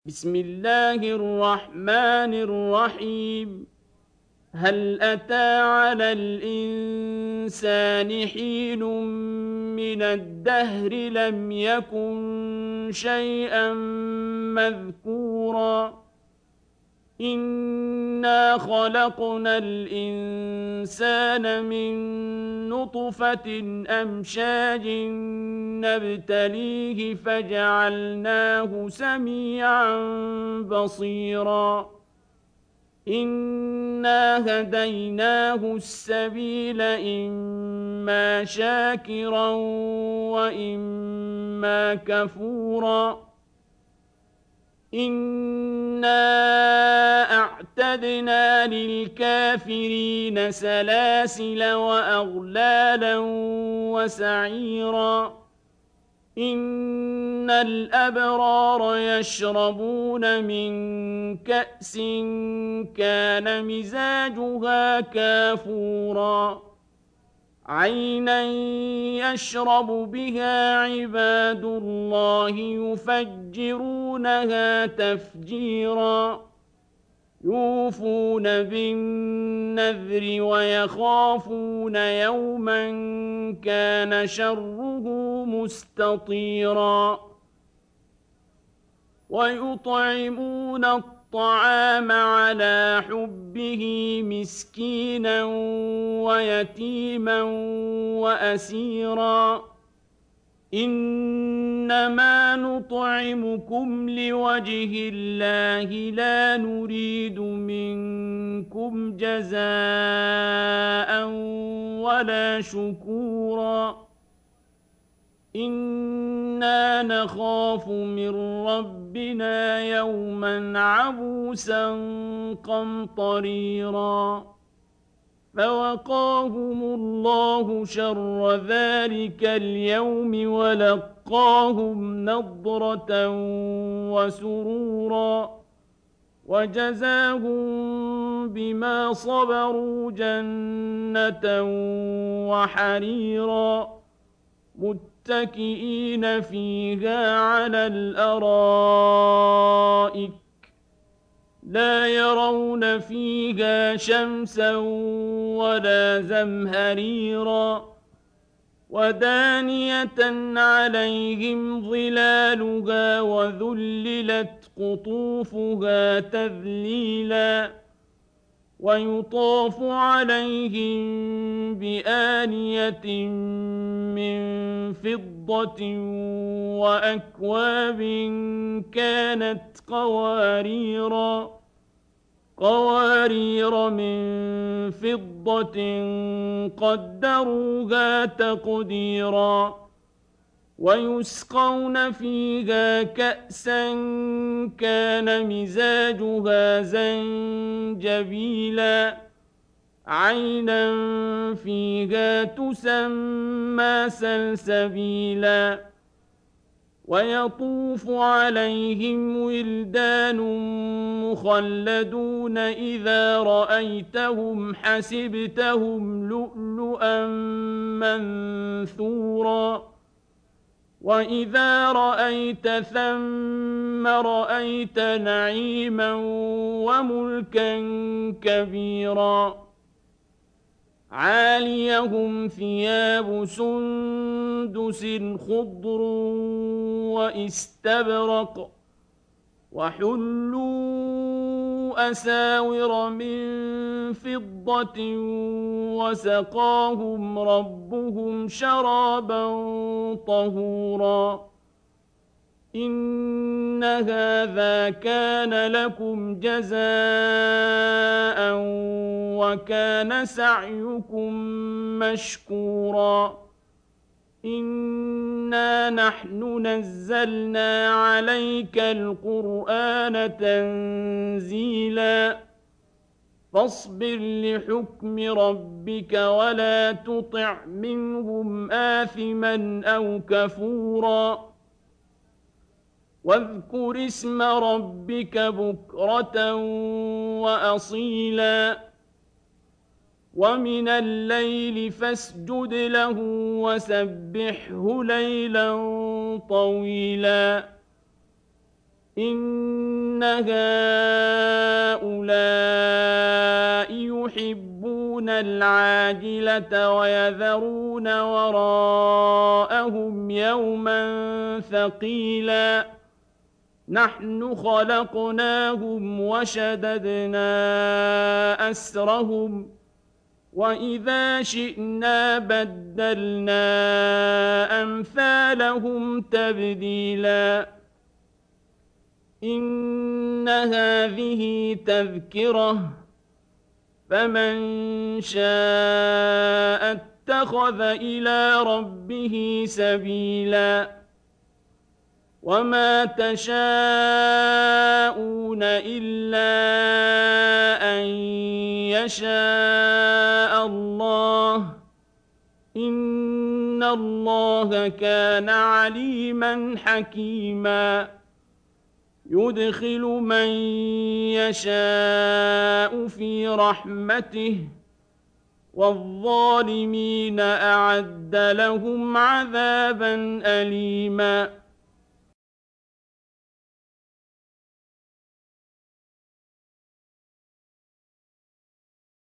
بسم الله الرحمن الرحيم. هل أتى على الإنسان حين من الدهر لم يكن شيئا مذكورا إنا خلقنا الإنسان من نطفة أمشاج نبتليه فجعلناه سميعا بصيرا إنا هديناه السبيل إما شاكرا وإما كفورا إنا أعتدنا للكافرين سلاسل وأغلالا وسعيرا إن الأبرار يشربون من كأس كان مزاجها كافورا عينا يشرب بها عباد الله يفجرونها تفجيرا يوفون بالنذر ويخافون يوما كان شره مستطيرا ويطعمون الطعام على حبه مسكينا ويتيما وأسيرا إنما نطعمكم لوجه الله لا نريد منكم جزاء ولا شكورا إنا نخاف من ربنا يوما عبوسا قمطريرا فوقاهم الله شر ذلك اليوم ولقاهم نضرة وسرورا وجزاهم بما صبروا جنة وحريرا متكئين فيها على الأرائك لا يرون فيها شمسا ولا زمهريرا ودانية عليهم ظلالها وذللت قطوفها تذليلا ويطاف عليهم بآنية من فضة وأكواب كانت قوارير من فضة قدروها تقديرا ويسقون فيها كأسا كان مزاجها زنجبيلا عينا فيها تسمى سلسبيلا ويطوف عليهم ولدان مخلدون إذا رأيتهم حسبتهم لؤلؤا منثورا وإذا رأيت ثم رأيت نعيما وملكا كبيرا عاليهم ثياب سندس خضر واستبرق وحلوا أساور من فضة وسقاهم ربهم شرابا طهورا إن هذا كان لكم جزاء وكان سعيكم مشكورا إنا نحن نزلنا عليك القرآن تنزيلا فاصبر لحكم ربك ولا تطع منهم آثما أو كفورا واذكر اسم ربك بكرة وأصيلا ومن الليل فاسجد له وسبحه ليلا طويلا إن هؤلاء يحبون العاجلة ويذرون وراءهم يوما ثقيلا نحن خلقناهم وشددنا أسرهم وإذا شئنا بدلنا أمثالهم تبديلا إن هذه تذكرة فمن شاء اتخذ إلى ربه سبيلا وما تشاءون إلا أن يشاء الله إن الله كان عليما حكيما يدخل من يشاء في رحمته والظالمين أعد لهم عذابا أليما